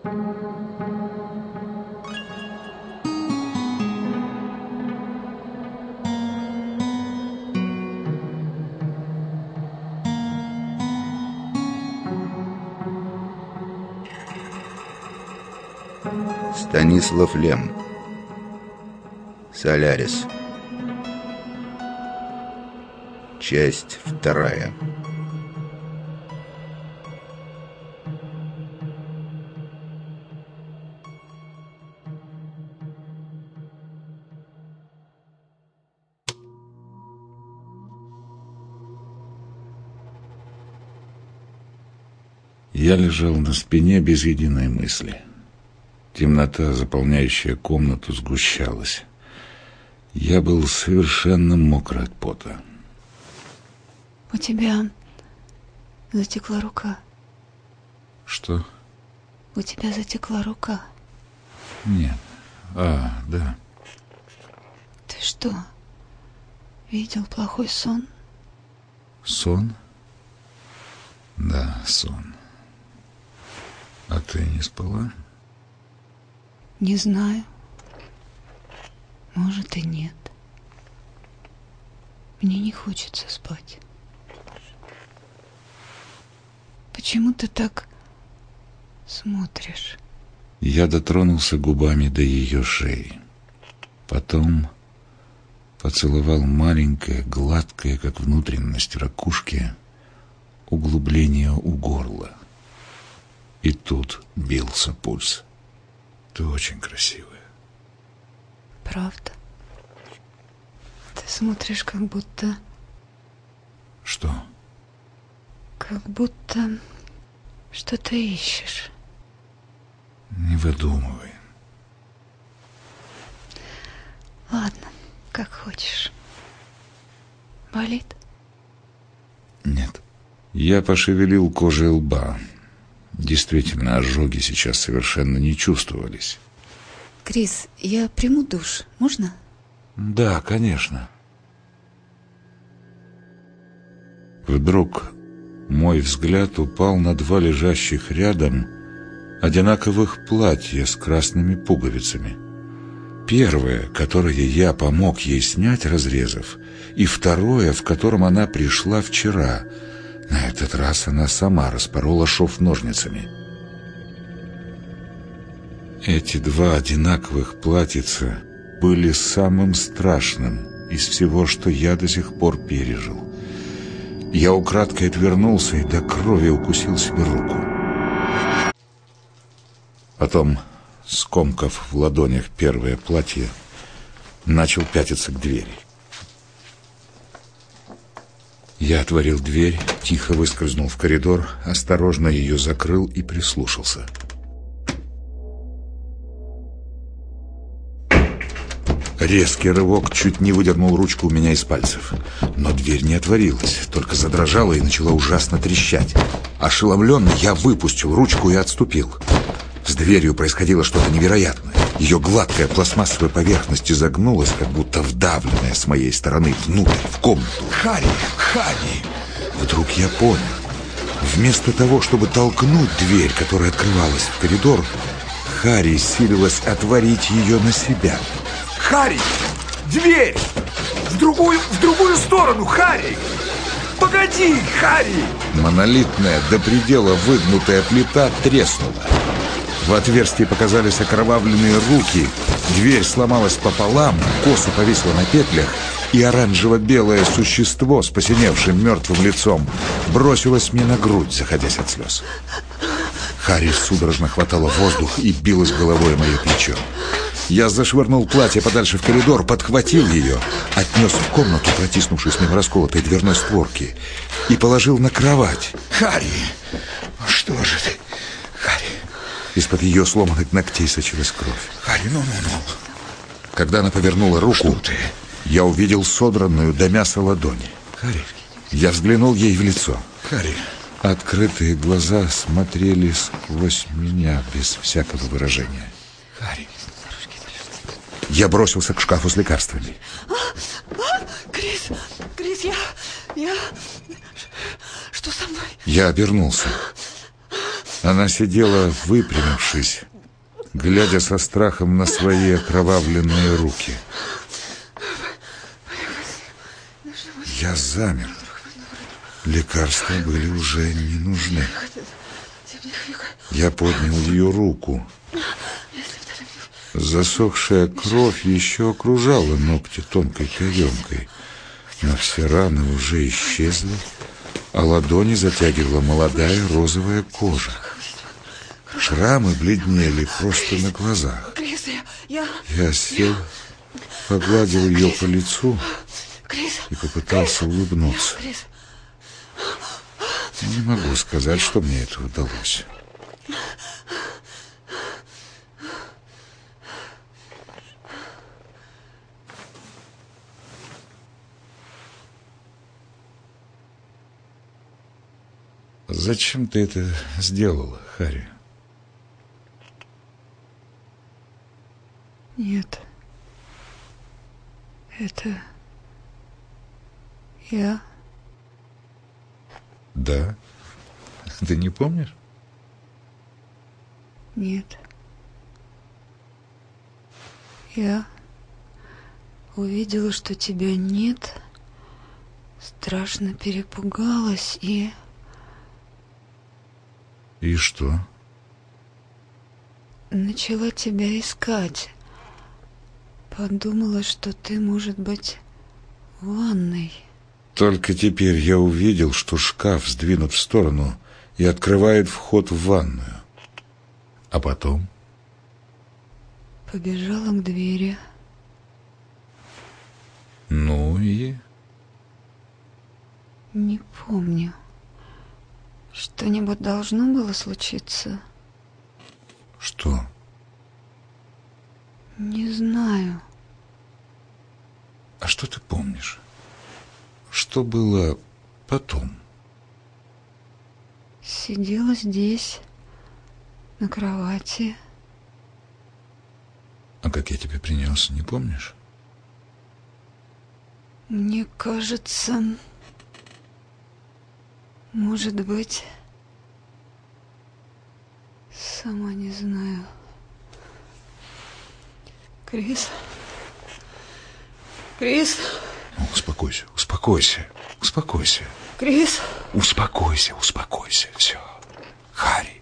Станислав Лем. Солярис. Часть 2. Я лежал на спине без единой мысли. Темнота, заполняющая комнату, сгущалась. Я был совершенно мокрый от пота. У тебя затекла рука. Что? У тебя затекла рука. Нет. Да. Ты что, видел плохой сон? Сон? Да, сон. А ты не спала? Не знаю. Может и нет. Мне не хочется спать. Почему ты так смотришь? Я дотронулся губами до ее шеи. Потом поцеловал маленькое, гладкое, как внутренность ракушки, углубление у горла. И тут бился пульс. Ты очень красивая. Правда? Ты смотришь, как будто... Что? Как будто что-то ищешь. Не выдумывай. Ладно, как хочешь. Болит? Нет. Я пошевелил кожей лба. Действительно, ожоги сейчас совершенно не чувствовались. Крис, я приму душ, можно? Да, конечно. Вдруг мой взгляд упал на два лежащих рядом одинаковых платья с красными пуговицами. Первое, которое я помог ей снять, разрезав, и второе, в котором она пришла вчера. На этот раз она сама распорола шов ножницами. Эти два одинаковых платьица были самым страшным из всего, что я до сих пор пережил. Я украдкой отвернулся и до крови укусил себе руку. Потом, скомкав в ладонях первое платье, начал пятиться к двери. Я отворил дверь, тихо выскользнул в коридор, осторожно ее закрыл и прислушался. Резкий рывок чуть не выдернул ручку у меня из пальцев. Но дверь не отворилась, только задрожала и начала ужасно трещать. Ошеломленный, я выпустил ручку и отступил. С дверью происходило что-то невероятное. Ее гладкая пластмассовая поверхность изогнулась, как будто вдавленная с моей стороны внутрь, в комнату. «Харри! Харри!» Вдруг я понял. Вместо того, чтобы толкнуть дверь, которая открывалась в коридор, Харри силилась отворить ее на себя. «Харри! Дверь! В другую сторону, Харри! Погоди, Харри!» Монолитная, до предела выгнутая плита треснула. В отверстии показались окровавленные руки, дверь сломалась пополам, косу повисла на петлях, и оранжево-белое существо с посиневшим мертвым лицом бросилось мне на грудь, заходясь от слез. Харри судорожно хватала воздух и билась головой о мое плечо. Я зашвырнул платье подальше в коридор, подхватил ее, отнес в комнату, протиснувшись мимо расколотой дверной створки, и положил на кровать. «Харри, что же ты, Харри?» Из-под ее сломанных ногтей сочилась кровь. «Харри, ну. Когда она повернула руку, я увидел содранную до мяса ладонь. Харри. Я взглянул ей в лицо. Харри. Открытые глаза смотрели сквозь меня без всякого выражения. Харри. Я бросился к шкафу с лекарствами. Крис, я... Что со мной? Я обернулся. Она сидела, выпрямившись, глядя со страхом на свои окровавленные руки. Я замер. Лекарства были уже не нужны. Я поднял ее руку. Засохшая кровь еще окружала ногти тонкой каемкой, но все раны уже исчезли, а ладони затягивала молодая розовая кожа. Шрамы бледнели просто на глазах. Я сел, погладил ее по лицу и попытался улыбнуться. Не могу сказать, что мне это удалось. Зачем ты это сделала, Харри? Нет. Это... я... Да? Ты не помнишь? Нет. Я увидела, что тебя нет, страшно перепугалась и... И что? начала тебя искать. Подумала, что ты, может быть, в ванной. Только теперь я увидел, что шкаф сдвинут в сторону и открывает вход в ванную. А потом? Побежала к двери. Ну и? Не помню. Что-нибудь должно было случиться? Что? Не знаю. А что ты помнишь? Что было потом? Сидела здесь, на кровати. А как я тебя принес, не помнишь? Мне кажется, может быть, сама не знаю. Крис? Крис? Успокойся, успокойся, успокойся. Крис? Успокойся, успокойся, все. Харри.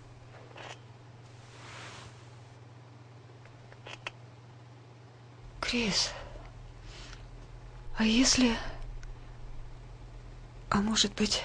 Крис, а если... А может быть,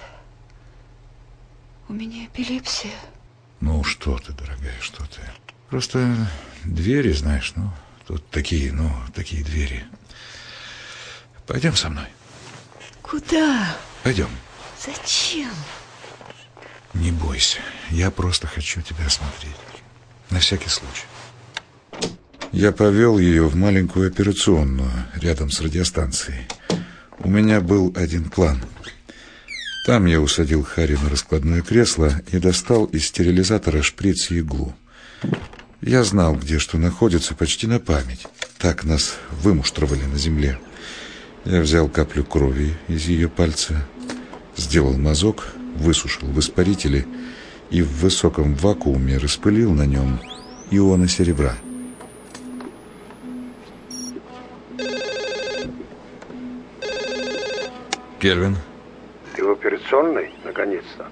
у меня эпилепсия? Ну, что ты, дорогая, что ты. Просто двери, знаешь, ну, тут такие, такие двери. Пойдем со мной. Куда? Пойдем. Зачем? Не бойся, я просто хочу тебя осмотреть. На всякий случай. Я повел ее в маленькую операционную, рядом с радиостанцией. У меня был один план. Там я усадил Харри на раскладное кресло и достал из стерилизатора шприц и иглу. Я знал, где что находится, почти на память. Так нас вымуштровали на земле. Я взял каплю крови из ее пальца, сделал мазок, высушил в испарителе и в высоком вакууме распылил на нем ионы серебра. Кельвин. Ты в операционной, наконец-то?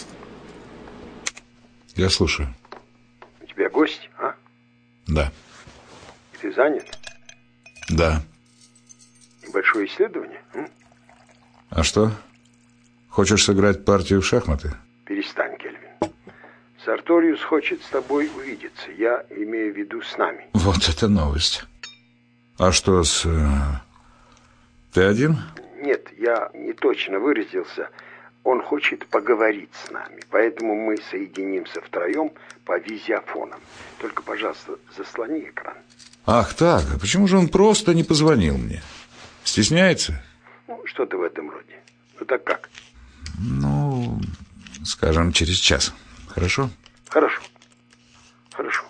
Я слушаю. У тебя гость, а? Да. И ты занят? Да. Небольшое исследование? А что? Хочешь сыграть партию в шахматы? Перестань, Кельвин. Сарториус хочет с тобой увидеться. Я имею в виду с нами. Вот это новость. А что с... Ты один? Нет, я не точно выразился. Он хочет поговорить с нами. Поэтому мы соединимся втроем по визиофонам. Только, пожалуйста, заслони экран. Ах так, а почему же он просто не позвонил мне? Стесняется? Ну, что-то в этом роде. Ну так как? Ну, скажем, через час. Хорошо? Хорошо. Хорошо.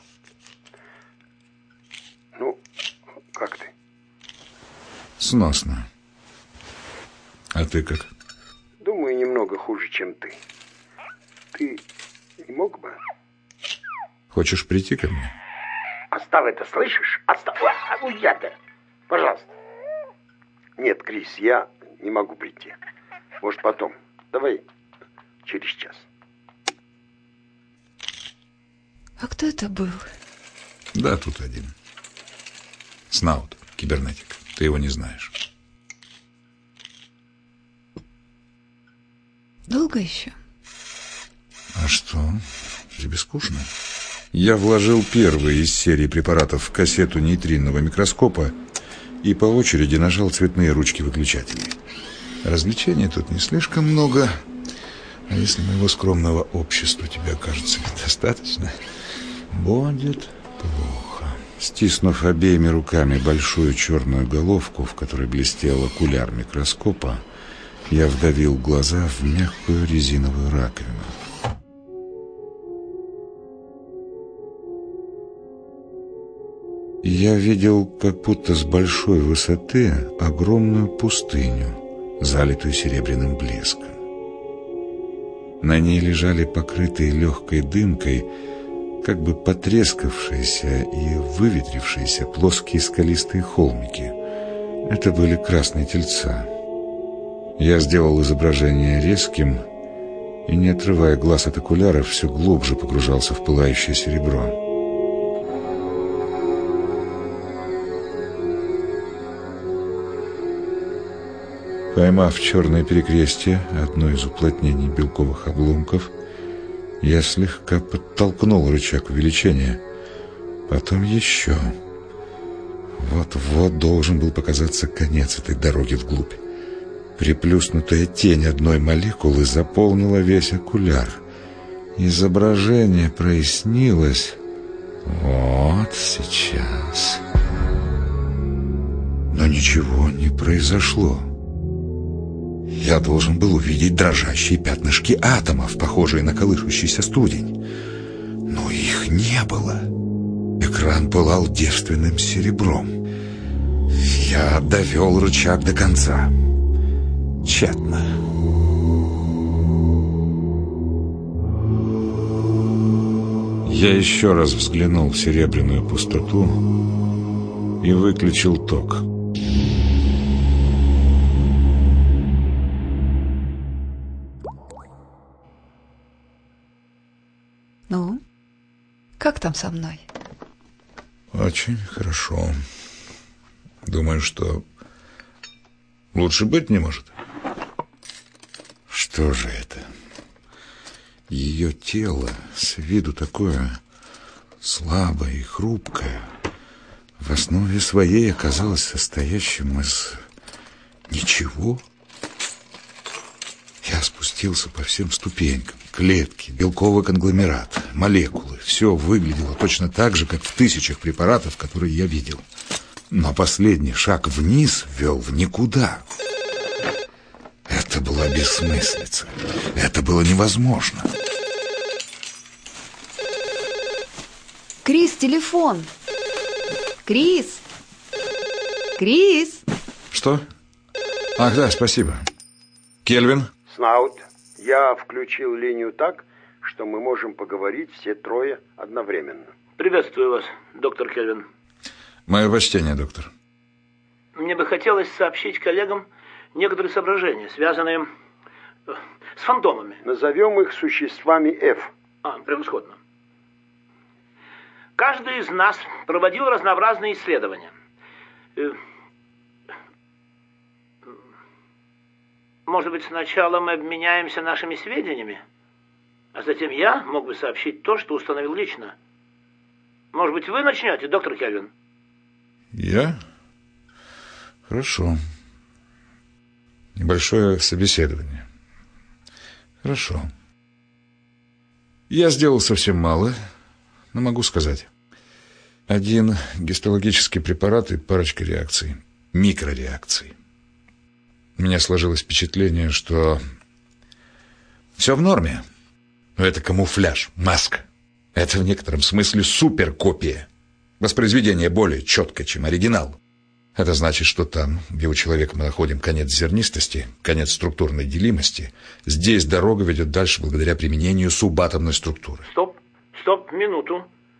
Ну, как ты? Сносно. А ты как? Думаю, немного хуже, чем ты. Ты не мог бы Хочешь прийти ко мне? Оставь это, слышишь? Оставь. Я-то. Пожалуйста. Нет, Крис, я не могу прийти. Может, потом. Давай через час. А кто это был? Да, тут один. Снаут, кибернетик. Ты его не знаешь. Долго еще? А что? Тебе скучно? Я вложил первый из серии препаратов в кассету нейтринного микроскопа и по очереди нажал цветные ручки выключателей. Развлечений тут не слишком много, а если моего скромного общества тебе окажется недостаточно, будет плохо. Стиснув обеими руками большую черную головку, в которой блестел окуляр микроскопа, я вдавил глаза в мягкую резиновую раковину. Я видел, как будто с большой высоты, огромную пустыню, залитую серебряным блеском. На ней лежали покрытые легкой дымкой, как бы потрескавшиеся и выветрившиеся плоские скалистые холмики. Это были красные тельца. Я сделал изображение резким и, не отрывая глаз от окуляра, все глубже погружался в пылающее серебро. Поймав черное перекрестие, одно из уплотнений белковых обломков, я слегка подтолкнул рычаг увеличения. Потом еще. Вот-вот должен был показаться конец этой дороги вглубь. Приплюснутая тень одной молекулы заполнила весь окуляр. Изображение прояснилось. Вот сейчас. Но ничего не произошло. Я должен был увидеть дрожащие пятнышки атомов, похожие на колышущийся студень. Но их не было. Экран пылал девственным серебром. Я довел рычаг до конца. Тщетно. Я еще раз взглянул в серебряную пустоту и выключил ток. Ну, как там со мной? Очень хорошо. Думаю, что лучше быть не может. Что же это? Ее тело с виду такое слабое и хрупкое, в основе своей оказалось состоящим из ничего. Я спустился по всем ступенькам. Клетки, белковый конгломерат, молекулы. Все выглядело точно так же, как в тысячах препаратов, которые я видел. Но последний шаг вниз вел в никуда. Это была бессмыслица. Это было невозможно. Крис, телефон. Крис. Крис. Что? Ах, да, спасибо. Кельвин? Снаут, я включил линию так, что мы можем поговорить все трое одновременно. Приветствую вас, доктор Кельвин. Мое почтение, доктор. Мне бы хотелось сообщить коллегам некоторые соображения, связанные с фантомами. Назовем их существами F. Превосходно. Каждый из нас проводил разнообразные исследования. Может быть, сначала мы обменяемся нашими сведениями, а затем я мог бы сообщить то, что установил лично. Может быть, вы начнете, доктор Кельвин? Я? Хорошо. Небольшое собеседование. Хорошо. Я сделал совсем мало, но могу сказать. Один гистологический препарат и парочка реакций. Микрореакций. У меня сложилось впечатление, что все в норме. Но это камуфляж, маска. Это в некотором смысле суперкопия. Воспроизведение более четкое, чем оригинал. Это значит, что там, где у человека мы находим конец зернистости, конец структурной делимости, здесь дорога ведет дальше благодаря применению субатомной структуры. Стоп, минуту.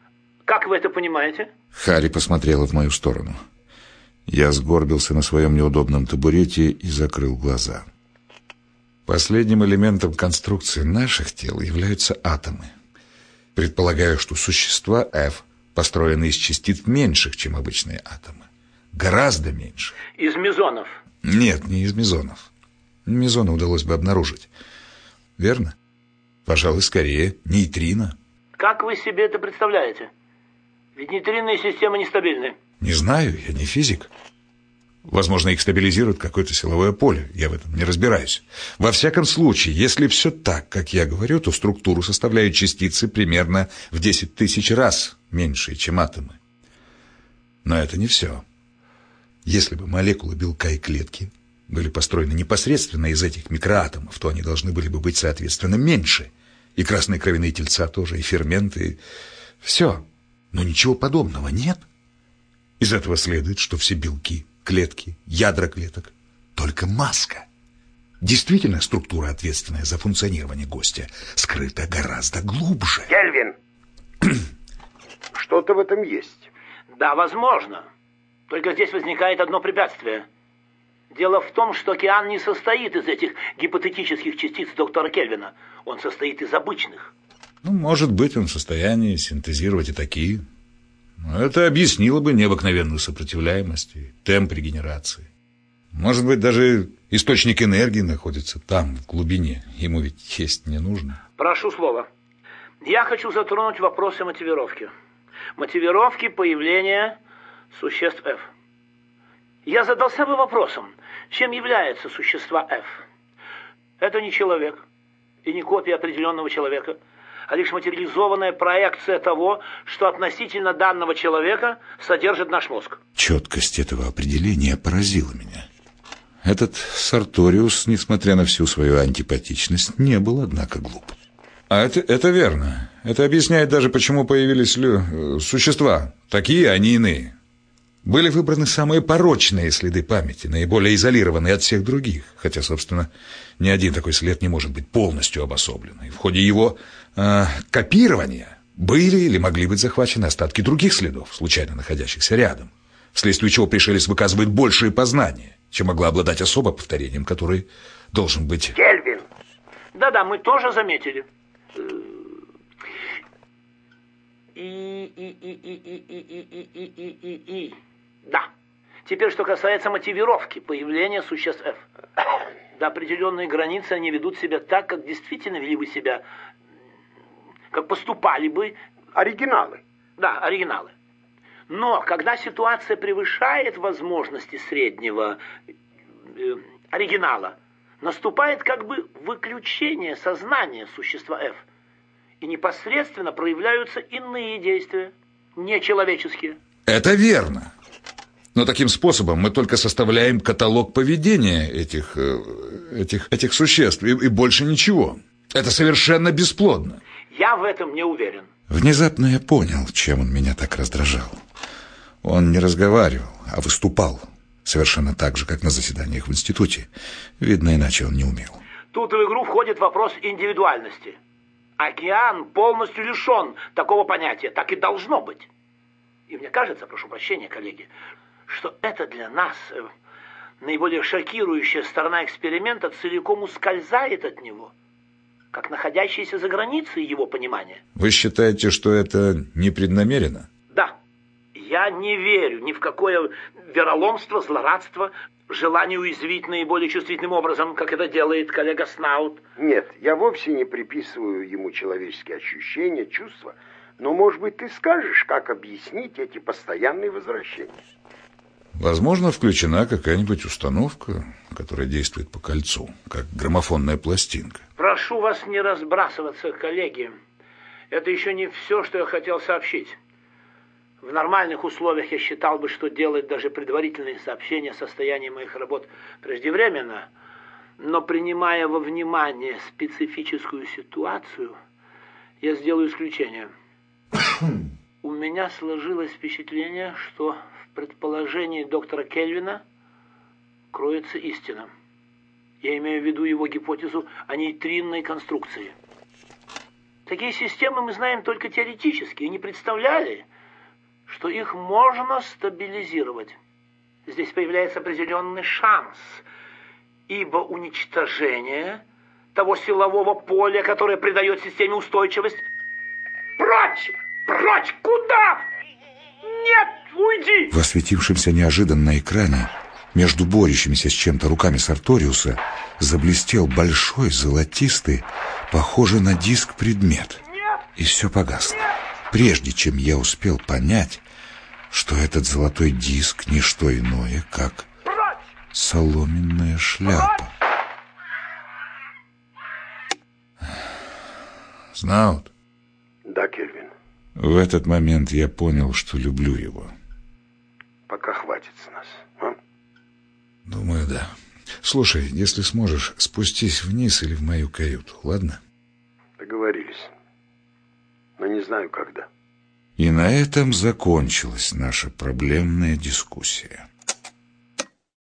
Как вы это понимаете? Харри посмотрела в мою сторону. Я сгорбился на своем неудобном табурете и закрыл глаза. Последним элементом конструкции наших тел являются атомы. Предполагаю, что существа F построены из частиц меньших, чем обычные атомы. Гораздо меньше. Из мезонов? Нет, не из мезонов. Мезоны удалось бы обнаружить. Верно? Пожалуй, скорее нейтрино. Как вы себе это представляете? Ведь нейтринные системы нестабильны. Не знаю, я не физик. Возможно, их стабилизирует какое-то силовое поле. Я в этом не разбираюсь. Во всяком случае, если все так, как я говорю, то структуру составляют частицы примерно в 10 тысяч раз меньшие, чем атомы. Но это не все. Если бы молекулы белка и клетки были построены непосредственно из этих микроатомов, то они должны были бы быть, соответственно, меньше. И красные кровяные тельца тоже, и ферменты. Все. Но ничего подобного нет. Из этого следует, что все белки, клетки, ядра клеток — только маска. Действительно, структура, ответственная за функционирование гостя, скрыта гораздо глубже. Кельвин, что-то в этом есть. Да, возможно. Только здесь возникает одно препятствие. Дело в том, что океан не состоит из этих гипотетических частиц доктора Кельвина. Он состоит из обычных. Ну, может быть, он в состоянии синтезировать и такие. Но это объяснило бы необыкновенную сопротивляемость и темп регенерации. Может быть, даже источник энергии находится там, в глубине. Ему ведь есть не нужно. Прошу слова. Я хочу затронуть вопросы мотивировки. Мотивировки появления существ F. Я задался бы вопросом, чем являются существа F. Это не человек и не копия определенного человека, а лишь материализованная проекция того, что относительно данного человека содержит наш мозг. Четкость этого определения поразила меня. Этот Сарториус, несмотря на всю свою антипатичность, не был, однако, глуп. А это верно. Это объясняет даже, почему появились существа. Такие, а не иные. Были выбраны самые порочные следы памяти, наиболее изолированные от всех других. Хотя, собственно, ни один такой след не может быть полностью обособлен. И в ходе его копирования были или могли быть захвачены остатки других следов, случайно находящихся рядом, вследствие чего пришелец выказывает большие познания, чем могла обладать особо повторением, который должен быть... Кельвин! Да-да, мы тоже заметили. Да. Теперь, что касается мотивировки появления существ F. До определенной границы они ведут себя так, как действительно вели бы себя, как поступали бы... Оригиналы. Да, оригиналы. Но когда ситуация превышает возможности среднего оригинала, наступает как бы выключение сознания существа F. И непосредственно проявляются иные действия, нечеловеческие. Это верно. Но таким способом мы только составляем каталог поведения этих существ, и больше ничего. Это совершенно бесплодно. Я в этом не уверен. Внезапно я понял, чем он меня так раздражал. Он не разговаривал, а выступал. Совершенно так же, как на заседаниях в институте. Видно, иначе он не умел. Тут в игру входит вопрос индивидуальности. Океан полностью лишен такого понятия. Так и должно быть. И мне кажется, прошу прощения, коллеги, что это для нас наиболее шокирующая сторона эксперимента целиком ускользает от него, как находящийся за границей его понимания. Вы считаете, что это непреднамеренно? Да. Я не верю ни в какое вероломство, злорадство, желание уязвить наиболее чувствительным образом, как это делает коллега Снаут. Нет, я вовсе не приписываю ему человеческие ощущения, чувства, но, может быть, ты скажешь, как объяснить эти постоянные возвращения? Возможно, включена какая-нибудь установка, которая действует по кольцу, как граммофонная пластинка. Прошу вас не разбрасываться, коллеги. Это еще не все, что я хотел сообщить. В нормальных условиях я считал бы, что делать даже предварительные сообщения о состоянии моих работ преждевременно. Но принимая во внимание специфическую ситуацию, я сделаю исключение. У меня сложилось впечатление, что в предположении доктора Кельвина кроется истина. Я имею в виду его гипотезу о нейтринной конструкции. Такие системы мы знаем только теоретически и не представляли, что их можно стабилизировать. Здесь появляется определенный шанс, ибо уничтожение того силового поля, которое придает системе устойчивость... Прочь! Прочь! Куда? Нет, уйди! В осветившемся неожиданно экране между борющимися с чем-то руками Сарториуса заблестел большой, золотистый, похожий на диск предмет. И все погасло, прежде чем я успел понять, что этот золотой диск не что иное, как соломенная шляпа. Знаут? Да, Кельвин. В этот момент я понял, что люблю его. Пока хватит с нас, а? Думаю, да. Слушай, если сможешь, спустись вниз или в мою каюту, ладно? Договорились. Но не знаю, когда. И на этом закончилась наша проблемная дискуссия.